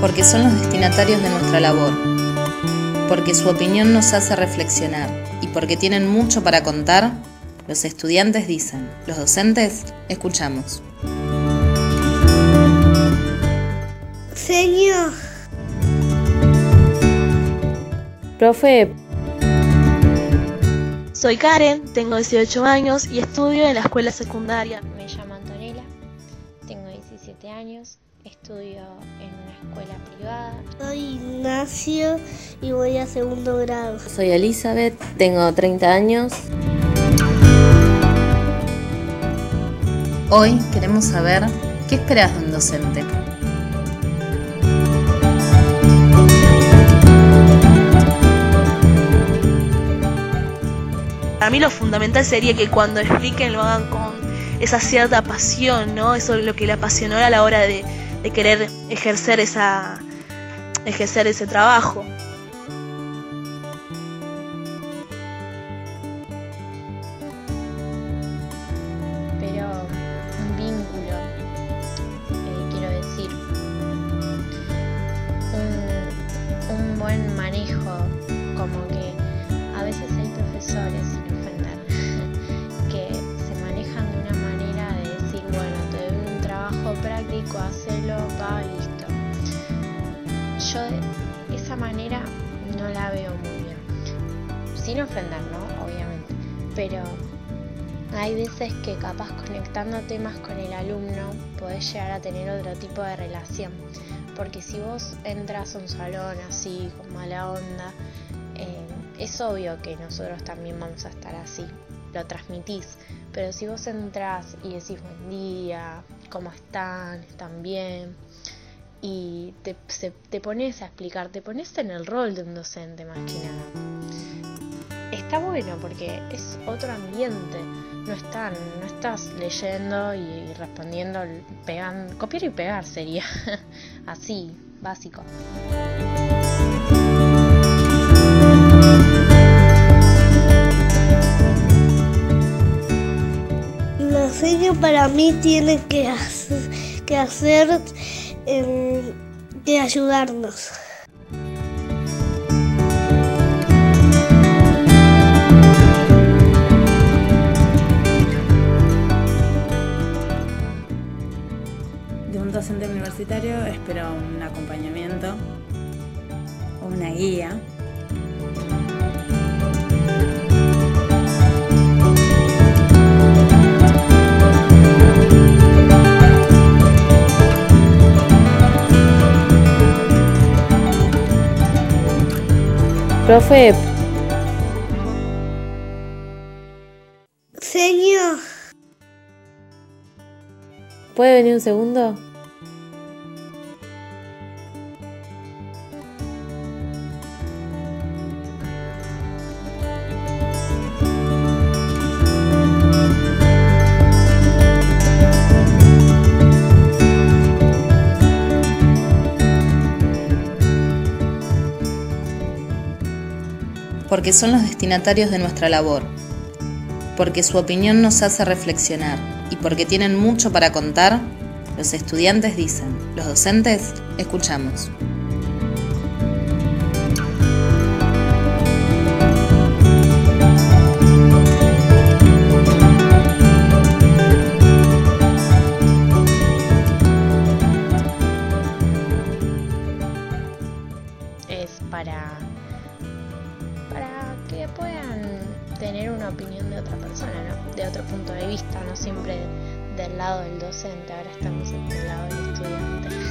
porque son los destinatarios de nuestra labor, porque su opinión nos hace reflexionar y porque tienen mucho para contar, los estudiantes dicen, los docentes escuchamos. Señor. Profe. Soy Karen, tengo 18 años y estudio en la escuela secundaria. Me llamo Antonella, tengo 17 años, estudio en una escuela privada. Soy Ignacio y voy a segundo grado. Soy Elizabeth, tengo 30 años. Hoy queremos saber qué esperas de un docente. Para mí lo fundamental sería que cuando expliquen lo hagan con esa cierta pasión, ¿no? Eso es lo que le apasionó a la hora de querer ejercer ese trabajo. Pero un vínculo, quiero decir, un buen manejo, como que a veces hay profesores, sin ofender, que se manejan de una manera de decir, bueno, te doy un trabajo práctico, hacelo, va, listo. Yo esa manera no la veo muy bien, sin ofender, ¿no? Obviamente, pero hay veces que capaz conectándote más con el alumno podés llegar a tener otro tipo de relación, porque si vos entras a un salón así, con mala onda, es obvio que nosotros también vamos a estar así, lo transmitís, pero si vos entrás y decís buen día, ¿cómo están? ¿Están bien? Y te pones a explicar, te pones en el rol de un docente más que nada. Está bueno porque es otro ambiente, no estás leyendo y respondiendo, copiar y pegar sería así, básico. La seño para mí tiene que hacer que ayudarnos. De un docente universitario espero un acompañamiento, una guía. Profe. Señor. ¿Puede venir un segundo? Porque son los destinatarios de nuestra labor, porque su opinión nos hace reflexionar y porque tienen mucho para contar, los estudiantes dicen, los docentes escuchamos. Es para que puedan tener una opinión de otra persona, ¿no? De otro punto de vista, no siempre del lado del docente, ahora estamos del lado del estudiante.